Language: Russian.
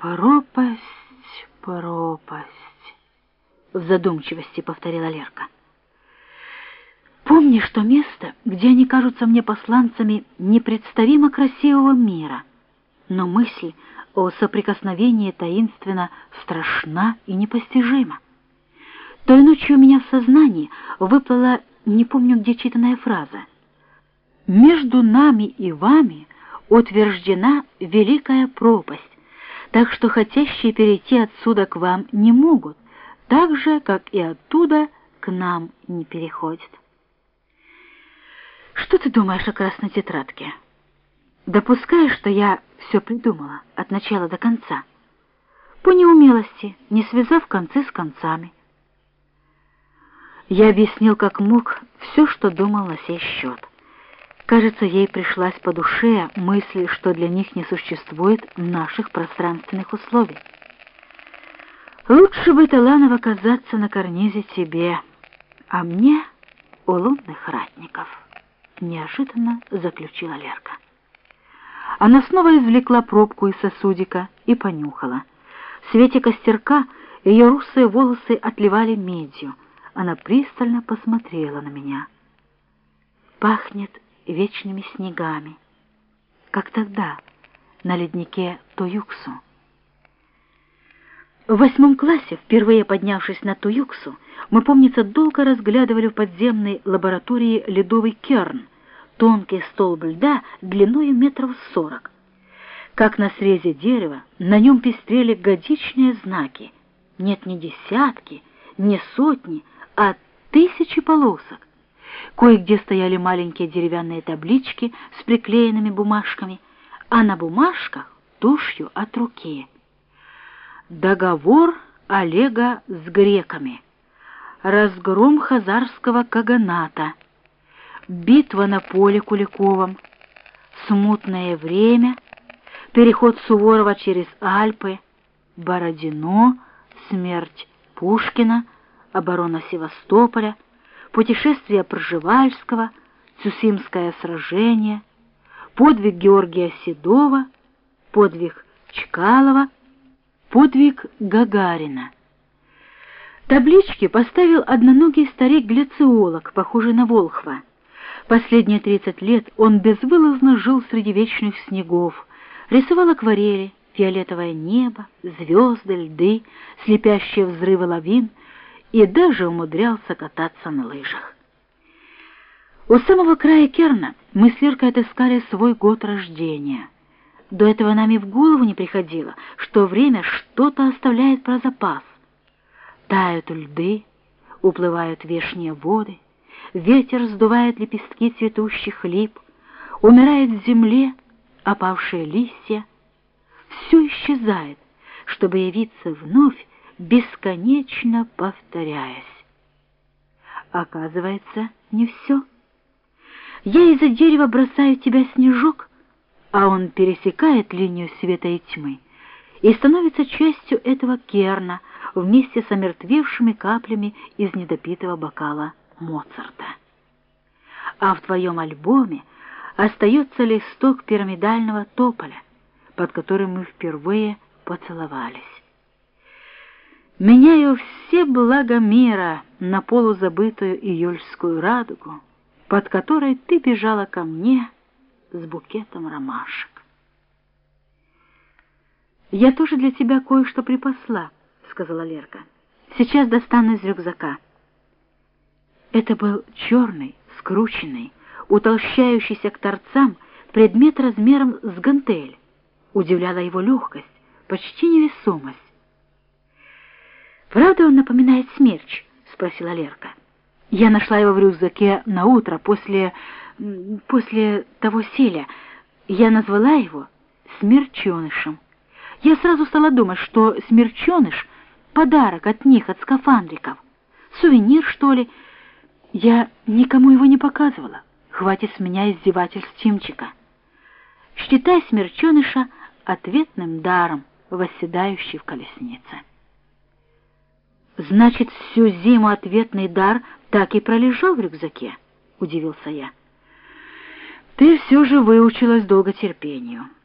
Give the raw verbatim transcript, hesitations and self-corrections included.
Пропасть, пропасть, в задумчивости повторила Лерка. Помнишь то место, где они кажутся мне посланцами непредставимо красивого мира, но мысль о соприкосновении таинственно страшна и непостижима. Той ночью у меня в сознании выплыла, не помню где, читанная фраза: «Между нами и вами утверждена великая пропасть, так что хотящие перейти отсюда к вам не могут, так же, как и оттуда к нам не переходят». Что ты думаешь о красной тетрадке? Допускаешь, что я все придумала от начала до конца, по неумелости, не связав концы с концами? Я объяснил как мог все, что думал на сей счет. Кажется, ей пришлась по душе мысль, что для них не существует наших пространственных условий. Лучше бы, Таланов, оказаться на карнизе тебе, а мне у лунных ратников, неожиданно заключила Лерка. Она снова извлекла пробку из сосудика и понюхала. В свете костерка ее русые волосы отливали медью. Она пристально посмотрела на меня. Пахнет вечными снегами, как тогда на леднике Туюксу. В восьмом классе, впервые поднявшись на Туюксу, мы, помнится, долго разглядывали в подземной лаборатории ледовый керн, тонкий столб льда длиной метров сорок. Как на срезе дерева, на нем пестрели годичные знаки. Нет, не десятки, не сотни, а тысячи полосок. Кое-где стояли маленькие деревянные таблички с приклеенными бумажками, а на бумажках тушью от руки: «Договор Олега с греками», «Разгром хазарского каганата», «Битва на поле Куликовом», «Смутное время», «Переход Суворова через Альпы», «Бородино», «Смерть Пушкина», «Оборона Севастополя», «Путешествие Пржевальского», «Цусимское сражение», «Подвиг Георгия Седова», «Подвиг Чкалова», «Подвиг Гагарина». Таблички поставил одноногий старик-гляциолог, похожий на Волхва. Последние тридцать лет он безвылазно жил среди вечных снегов, рисовал акварели, фиолетовое небо, звезды, льды, слепящие взрывы лавин, и даже умудрялся кататься на лыжах. У самого края керна мы с Леркой отыскали свой год рождения. До этого нам и в голову не приходило, что время что-то оставляет про запас. Тают льды, уплывают вешние воды, ветер сдувает лепестки цветущих лип, умирает в земле опавшие листья. Все исчезает, чтобы явиться вновь, бесконечно повторяясь. Оказывается, не все. Я из-за дерева бросаю в тебя снежок, а он пересекает линию света и тьмы и становится частью этого керна вместе с омертвевшими каплями из недопитого бокала Моцарта. А в твоем альбоме остается листок пирамидального тополя, под которым мы впервые поцеловались. Меняю все блага мира на полузабытую июльскую радугу, под которой ты бежала ко мне с букетом ромашек. «Я тоже для тебя кое-что припасла», — сказала Лерка. «Сейчас достану из рюкзака». Это был черный, скрученный, утолщающийся к торцам предмет размером с гантель. Удивляла его легкость, почти невесомость. «Правда он напоминает смерч?» — спросила Лерка. «Я нашла его в рюкзаке на утро после... после того селя. Я назвала его смерченышем. Я сразу стала думать, что смерченыш — подарок от них, от скафандриков. Сувенир, что ли? Я никому его не показывала. Хватит с меня издевательств Тимчика. Считай смерченыша ответным даром, восседающий в колеснице». «Значит, всю зиму ответный дар так и пролежал в рюкзаке?» — удивился я. «Ты все же выучилась долготерпению.